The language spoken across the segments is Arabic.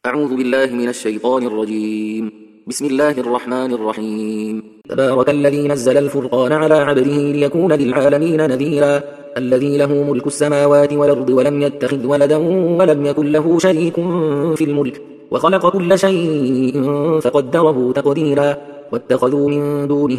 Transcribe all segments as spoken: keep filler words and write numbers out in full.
أعوذ بالله من الشيطان الرجيم. بسم الله الرحمن الرحيم. تبارك الذي نزل الفرقان على عبده ليكون للعالمين نذيرا الذي له ملك السماوات والأرض ولم يتخذ ولدا ولم يكن له شريك في الملك وخلق كل شيء فقدره تقديرا واتخذوا من دونه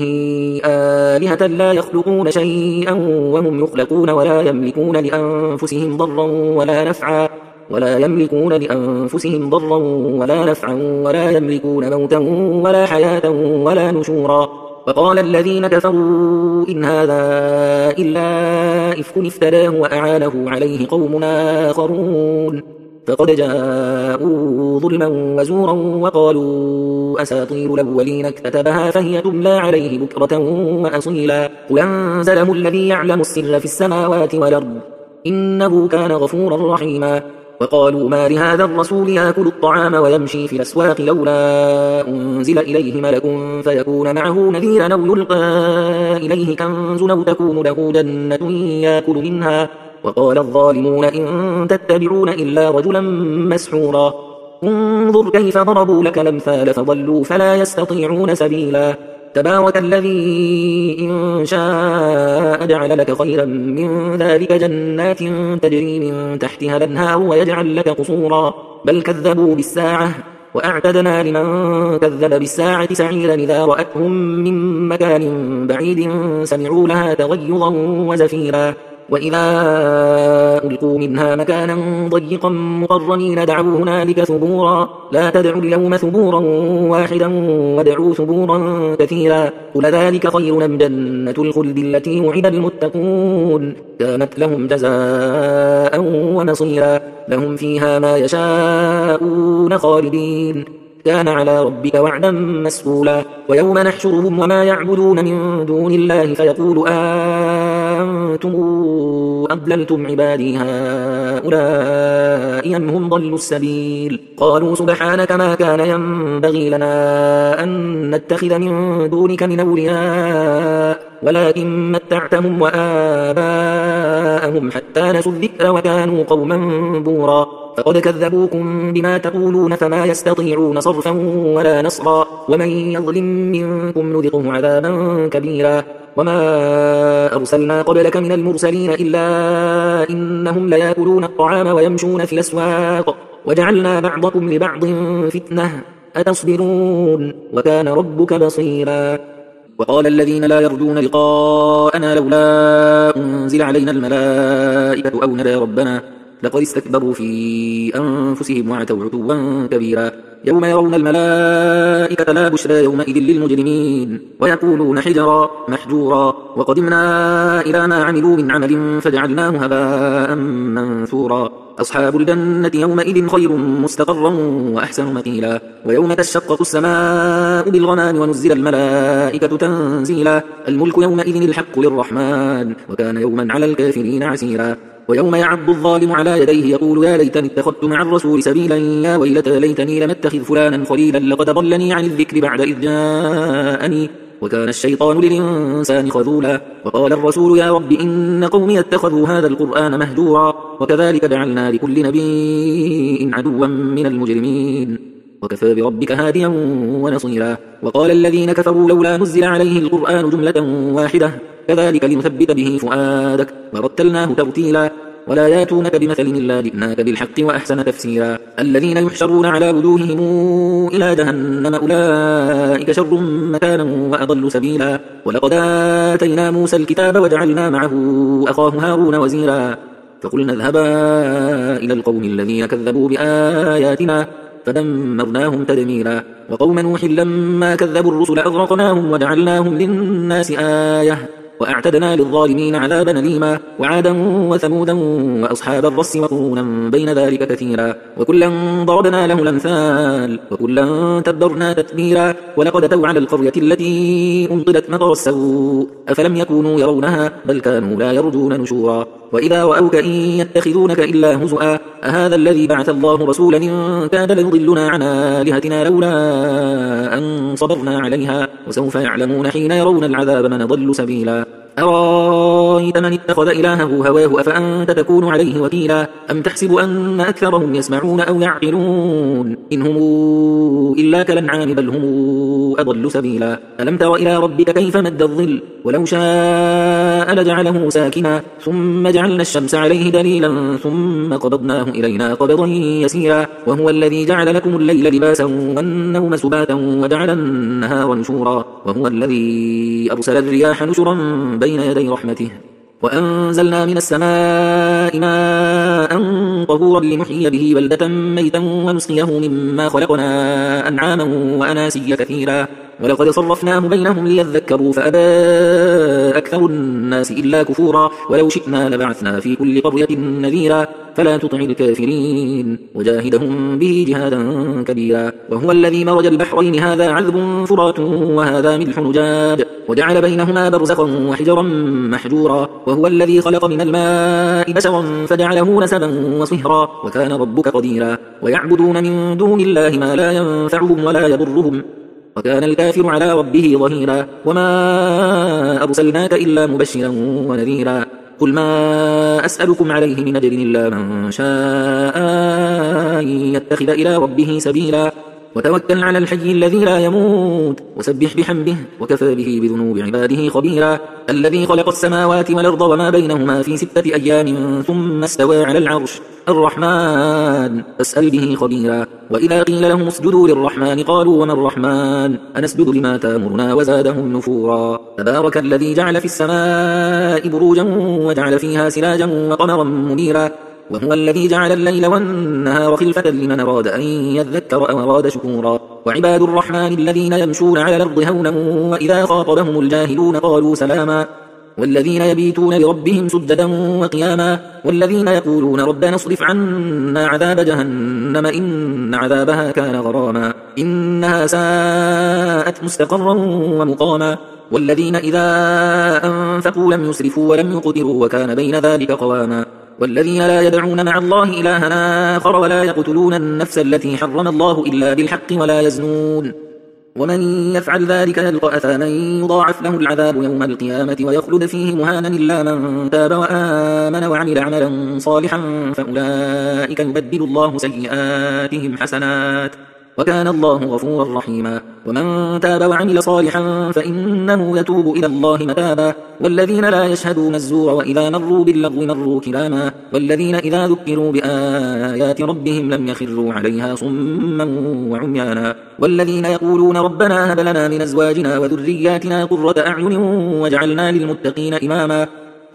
آلهة لا يخلقون شيئا وهم يخلقون ولا يملكون لأنفسهم ضرا ولا نفعا ولا يملكون لأنفسهم ضرا ولا نفعا ولا يملكون موتا ولا حياة ولا نشورا. وقال الذين كفروا إن هذا إلا إفك افتراه وأعانه عليه قوم آخرون فقد جاءوا ظلما وزورا وقالوا أساطير الأولين اكتتبها فهي تملى عليه بكرة وأصيلا. قل أنزله الذي يعلم السر في السماوات والأرض إنه كان غفورا رحيما. وقالوا ما لهذا الرسول يأكل الطعام ويمشي في الأسواق لولا أنزل إليه ملك فيكون معه نذيرا أو يلقى إليه كنز أو تكون له جنة يأكل منها. وقال الظالمون إن تتبعون إلا رجلا مسحورا. انظر كيف ضربوا لك الأمثال فضلوا فلا يستطيعون سبيلا. تبارك الذي إن شاء جعل لك خيرا من ذلك جنات تجري من تحتها الأنهار ويجعل لك قصورا بل كذبوا بالساعة وأعتدنا لمن كذب بالساعة سعيرا إذا رأتهم من مكان بعيد سمعوا لها تغيظا وزفيرا. وإذا ألقوا منها مكانا ضيقا مقرنين دعوا هنالك ثبورا لا تدعوا اليوم ثبورا واحدا ودعوا ثبورا كثيرا. قل ذلك خير أم جنة الخلد التي وعد المتقون كانت لهم جزاء ومصيرا لهم فيها ما يشاءون خالدين كان على ربك وعدا مسئولا. ويوم نحشرهم وما يعبدون من دون الله فيقول أنتم أضللتم عبادي هؤلاء أم هم ضلوا السبيل قالوا سبحانك ما كان ينبغي لنا أن نتخذ من دونك من أولياء ولكن متعتهم وآباءهم حتى نسوا الذكر وكانوا قوما بورا. فقد كذبوكم بما تقولون فما يستطيعون صرفا ولا نصرا ومن يظلم منكم نذقه عذابا كبيرا. وما أرسلنا قبلك من المرسلين إلا إنهم ليأكلون الطعام ويمشون في الأسواق وجعلنا بعضكم لبعض فتنة أتصبرون وكان ربك بصيرا. وقال الذين لا يرجون لقاءنا لولا أنزل علينا الملائكة أو نرى ربنا لقد استكبروا في أنفسهم وعتوا عتوا كبيرا. يوم يرون الملائكة لا بشرى يومئذ للمجرمين ويقولون حجرا محجورا وقدمنا إلى ما عملوا من عمل فجعلناه هباء منثورا. أصحاب الجنة يومئذ خير مستقرا وأحسن مقيلا. ويوم تشقق السماء بالغمام ونزل الملائكة تنزيلا. الملك يومئذ الحق للرحمن وكان يوما على الكافرين عسيرا. ويوم يعض الظالم على يديه يقول يا ليتني اتخذت مع الرسول سبيلا يا ويلتى ليتني لم اتخذ فلانا خليلا لقد ضلني عن الذكر بعد إذ جاءني وكان الشيطان للإنسان خذولا. وقال الرسول يا رب إن قومي اتخذوا هذا القرآن مهجورا وكذلك جعلنا لكل نبي عدوا من المجرمين وكفى بربك هاديا ونصيرا. وقال الذين كفروا لولا نزل عليه القرآن جملة واحدة كذلك لنثبت به فؤادك ورتلناه ترتيلا. ولا ياتونك بمثل إلا جئناك بالحق وأحسن تفسيرا. الذين يحشرون على وجوههم إلى جهنم أولئك شر مكانا وأضل سبيلا. ولقد آتينا موسى الكتاب وجعلنا معه أخاه هارون وزيرا فقلنا اذهبا إلى القوم الذين كذبوا بآياتنا فدمرناهم تدميرا. وقوم نوح لما كذبوا الرسل أغرقناهم وجعلناهم للناس آية وأعتدنا للظالمين عذابا أليما. وعادا وثمودا وأصحاب الرس وقرونا بين ذلك كثيرا وكلا ضربنا له الأمثال وكلا تبرنا تتبيرا. ولقد أتوا على القرية التي أمطرت مطر السوء أفلم يكونوا يرونها بل كانوا لا يرجون نشورا. وإذا رأوك إن يتخذونك إلا هزؤا أهذا الذي بعث الله رسولا إن كاد ليضلنا عن آلهتنا لولا أن صبرنا عليها وسوف يعلمون حين يرون العذاب من ضل سبيلا. أرأيت أرأيت من اتخذ إلهه هواه أفأنت تكون عليه وكيلا أم تحسب أن أكثرهم يسمعون أو يعقلون إن هم إلا كالأنعام بل هم أضل سبيلا ألم تر إلى ربك كيف مد الظل ولو شاء لجعله ساكنا ثم جعلنا الشمس عليه دليلا ثم قبضناه إلينا قبضا يسيرا وهو الذي جعل لكم الليل لباسا والنوم سباتا وجعل النهار نشورا وهو الذي أرسل الرياح نشرا بين يدي رحمته وأنزلنا من السماء ماء طهورا لنحيي به بلدة ميتا ونسقيه مما خلقنا أنعاما وأناسيا كثيرا ولقد صرفناه بينهم ليذكروا فأبى أكثر الناس إلا كفورا ولو شئنا لبعثنا في كل قرية نذيرا فلا تطع الكافرين وجاهدهم به جهادا كبيرا وهو الذي مرج البحرين هذا عذب فرات وهذا ملح نجاد وجعل بينهما برزخا وحجرا محجورا وهو الذي خلق من الماء بشرا فجعله نسبا وصهرا وكان ربك قديرا ويعبدون من دون الله ما لا ينفعهم ولا يضرهم وكان الكافر على ربه ظهيرا وما أرسلناك إلا مبشرا ونذيرا قل ما أسألكم عليه من أجر إلا من شاء أن يتخذ إلى ربه سبيلا وتوكل على الحي الذي لا يموت وسبح بحمده وكفى به بذنوب عباده خبيرا الذي خلق السماوات والأرض وما بينهما في ستة أيام ثم استوى على العرش الرحمن فاسأل به خبيرا وإذا قيل لهم اسجدوا للرحمن قالوا وما الرحمن أنسجد لما تامرنا وزادهم نفورا تبارك الذي جعل في السماء بروجا وجعل فيها سراجا وقمرا منيرا وهو الذي جعل الليل والنهار خلفة لمن أراد أن يذكر أو أراد شكورا وعباد الرحمن الذين يمشون على الأرض هونا وإذا خاطبهم الجاهلون قالوا سلاما والذين يبيتون لربهم سجدا وقياما والذين يقولون ربنا اصرف عنا عذاب جهنم إن عذابها كان غراما إنها ساءت مستقرا ومقاما والذين إذا أنفقوا لم يسرفوا ولم يقتروا وكان بين ذلك قواما والذين لا يدعون مع الله إلها آخر ولا يقتلون النفس التي حرم الله إلا بالحق ولا يزنون ومن يفعل ذلك يلقى أثاما يضاعف له العذاب يوم القيامة ويخلد فيه مهانا إلا من تاب وآمن وعمل عملا صالحا فأولئك يبدل الله سيئاتهم حسنات وكان الله غفورا رحيما ومن تاب وعمل صالحا فإنه يتوب إلى الله متابا والذين لا يشهدون الزور وإذا مروا باللغو مروا كراما والذين إذا ذكروا بآيات ربهم لم يخروا عليها صما وعميانا والذين يقولون ربنا هب لنا من أزواجنا وذرياتنا قرة أعين واجعلنا للمتقين إماما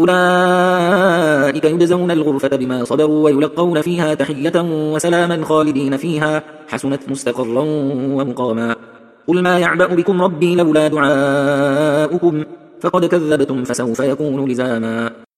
أولئك يجزون الغرفة بما صبروا ويلقون فيها تحية وسلاما خالدين فيها حسنت مستقرا ومقاما قل ما يعبأ بكم ربي لولا دعاؤكم فقد كذبتم فسوف يكون لزاما